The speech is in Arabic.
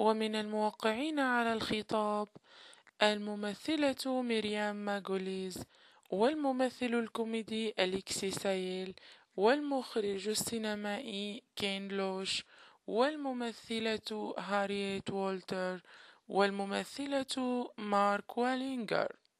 ومن الموقعين على الخطاب الممثلة ميريام ماغوليز، والممثل الكوميدي أليكسي سايل، والمخرج السينمائي كين لوش، والممثلة هارييت وولتر، والممثلة مارك والينغر.